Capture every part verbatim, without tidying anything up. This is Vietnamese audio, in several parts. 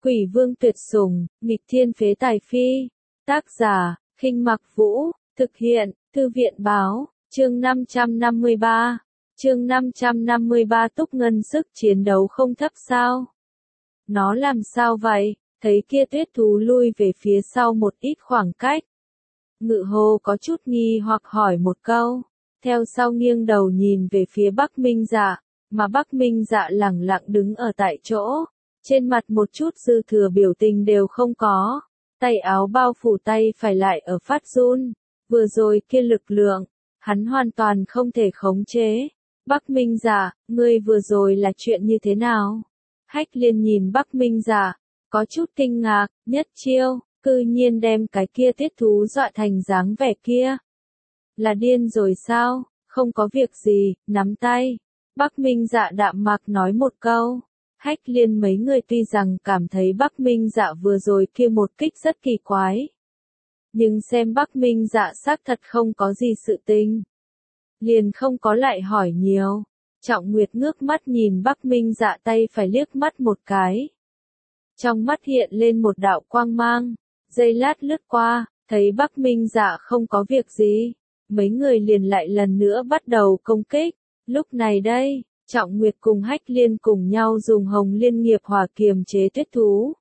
Quỷ vương tuyệt sủng, nghịch thiên phế tài phi. Tác giả, Khinh Mặc Vũ, thực hiện, Thư viện báo, chương năm trăm năm mươi ba. Chương năm trăm năm mươi ba Túc Ngân sức chiến đấu không thấp sao? Nó làm sao vậy? Thấy kia tuyết thú lui về phía sau một ít khoảng cách. Ngự Hồ có chút nghi hoặc hỏi một câu, theo sau nghiêng đầu nhìn về phía Bắc Minh Dạ, mà Bắc Minh Dạ lẳng lặng đứng ở tại chỗ, trên mặt một chút dư thừa biểu tình đều không có, tay áo bao phủ tay phải lại ở phát run, vừa rồi kia lực lượng, hắn hoàn toàn không thể khống chế. Bắc Minh Dạ, ngươi vừa rồi là chuyện như thế nào? Hách Liên nhìn Bắc Minh Dạ, có chút kinh ngạc, nhất chiêu, cư nhiên đem cái kia tiết thú dọa thành dáng vẻ kia. Là điên rồi sao? Không có việc gì, nắm tay. Bắc Minh Dạ đạm mạc nói một câu. Hách Liên mấy người tuy rằng cảm thấy Bắc Minh Dạ vừa rồi kia một kích rất kỳ quái. Nhưng xem Bắc Minh Dạ xác thật không có gì sự tình. Liền không có lại hỏi nhiều. Trọng Nguyệt ngước mắt nhìn Bắc Minh Dạ tay phải liếc mắt một cái. Trong mắt hiện lên một đạo quang mang, giây lát lướt qua, thấy Bắc Minh Dạ không có việc gì, mấy người liền lại lần nữa bắt đầu công kích. Lúc này đây, Trọng Nguyệt cùng Hách Liên cùng nhau dùng Hồng Liên nghiệp hỏa kiềm chế tuyết thú.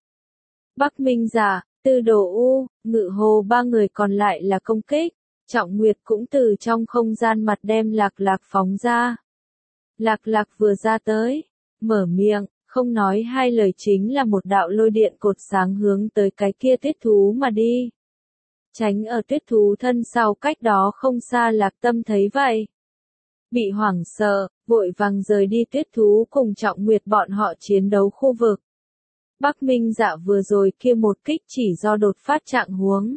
Bắc Minh Dạ, Tư Đồ U, Ngự Hồ ba người còn lại là công kích. Trọng Nguyệt cũng từ trong không gian mặt đem Lạc Lạc phóng ra. Lạc Lạc vừa ra tới, mở miệng, không nói hai lời chính là một đạo lôi điện cột sáng hướng tới cái kia tuyết thú mà đi. Tránh ở tuyết thú thân sau cách đó không xa Lạc Tâm thấy vậy. Bị hoảng sợ, vội vàng rời đi tuyết thú cùng Trọng Nguyệt bọn họ chiến đấu khu vực. Bắc Minh Dạ vừa rồi kia một kích chỉ do đột phát trạng huống.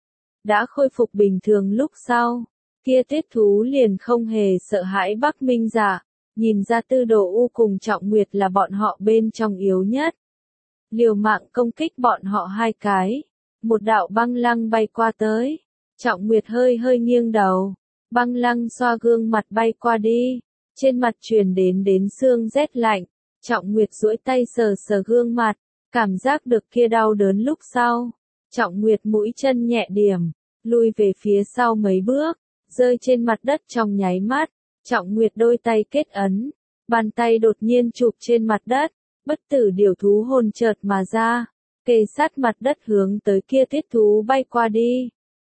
Đã khôi phục bình thường lúc sau, kia tuyết thú liền không hề sợ hãi Bắc Minh Dạ, nhìn ra Tư Đồ U cùng Trọng Nguyệt là bọn họ bên trong yếu nhất. Liều mạng công kích bọn họ hai cái, một đạo băng lăng bay qua tới, Trọng Nguyệt hơi hơi nghiêng đầu, băng lăng xoa gương mặt bay qua đi, trên mặt truyền đến đến xương rét lạnh, Trọng Nguyệt duỗi tay sờ sờ gương mặt, cảm giác được kia đau đớn lúc sau. Trọng Nguyệt mũi chân nhẹ điểm, lui về phía sau mấy bước, rơi trên mặt đất trong nháy mắt, Trọng Nguyệt đôi tay kết ấn, bàn tay đột nhiên chụp trên mặt đất, bất tử điểu thú hồn chợt mà ra, kề sát mặt đất hướng tới kia tiết thú bay qua đi.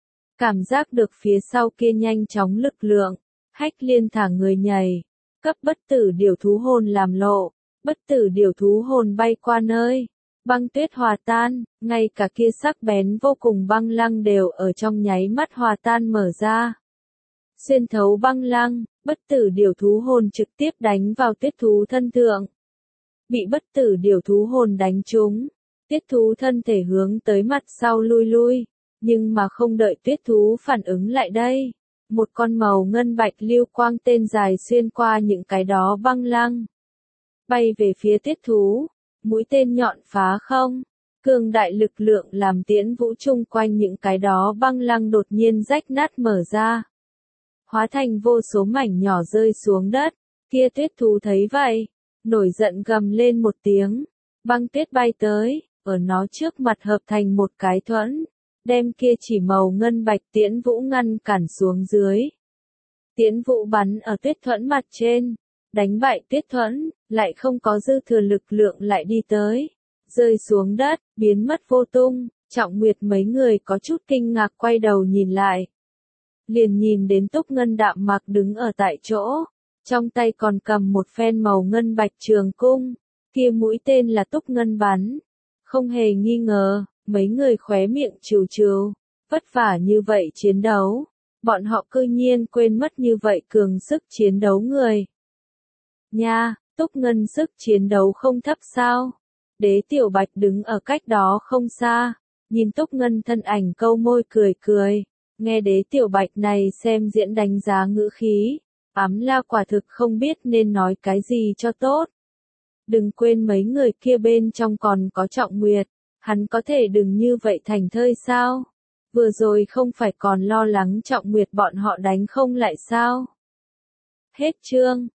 Cảm giác được phía sau kia nhanh chóng lực lượng, Hách Liên thả người nhảy, cấp bất tử điểu thú hồn làm lộ, bất tử điểu thú hồn bay qua nơi. Băng tuyết hòa tan, ngay cả kia sắc bén vô cùng băng lăng đều ở trong nháy mắt hòa tan mở ra. Xuyên thấu băng lăng, bất tử điểu thú hồn trực tiếp đánh vào tuyết thú thân thượng. Bị bất tử điểu thú hồn đánh trúng, tuyết thú thân thể hướng tới mặt sau lui lui, nhưng mà không đợi tuyết thú phản ứng lại đây. Một con màu ngân bạch lưu quang tên dài xuyên qua những cái đó băng lăng. Bay về phía tuyết thú. Mũi tên nhọn phá không, cường đại lực lượng làm tiễn vũ chung quanh những cái đó băng lăng đột nhiên rách nát mở ra. Hóa thành vô số mảnh nhỏ rơi xuống đất, kia tuyết thú thấy vậy, nổi giận gầm lên một tiếng, băng tuyết bay tới, ở nó trước mặt hợp thành một cái thuẫn, đem kia chỉ màu ngân bạch tiễn vũ ngăn cản xuống dưới. Tiễn vũ bắn ở tuyết thuẫn mặt trên. Đánh bại tuyết thuẫn, lại không có dư thừa lực lượng lại đi tới, rơi xuống đất, biến mất vô tung. Trọng Nguyệt mấy người có chút kinh ngạc quay đầu nhìn lại. Liền nhìn đến Túc Ngân đạm mạc đứng ở tại chỗ, trong tay còn cầm một phen màu ngân bạch trường cung, kia mũi tên là Túc Ngân bắn. Không hề nghi ngờ, mấy người khóe miệng trừ trừ, vất vả như vậy chiến đấu, bọn họ cư nhiên quên mất như vậy cường sức chiến đấu người. Nha, Túc Ngân sức chiến đấu không thấp sao? Đế Tiểu Bạch đứng ở cách đó không xa, nhìn Túc Ngân thân ảnh câu môi cười cười, nghe Đế Tiểu Bạch này xem diễn đánh giá ngữ khí, ám la quả thực không biết nên nói cái gì cho tốt. Đừng quên mấy người kia bên trong còn có Trọng Nguyệt, hắn có thể đừng như vậy thành thơi sao? Vừa rồi không phải còn lo lắng Trọng Nguyệt bọn họ đánh không lại sao? Hết chương.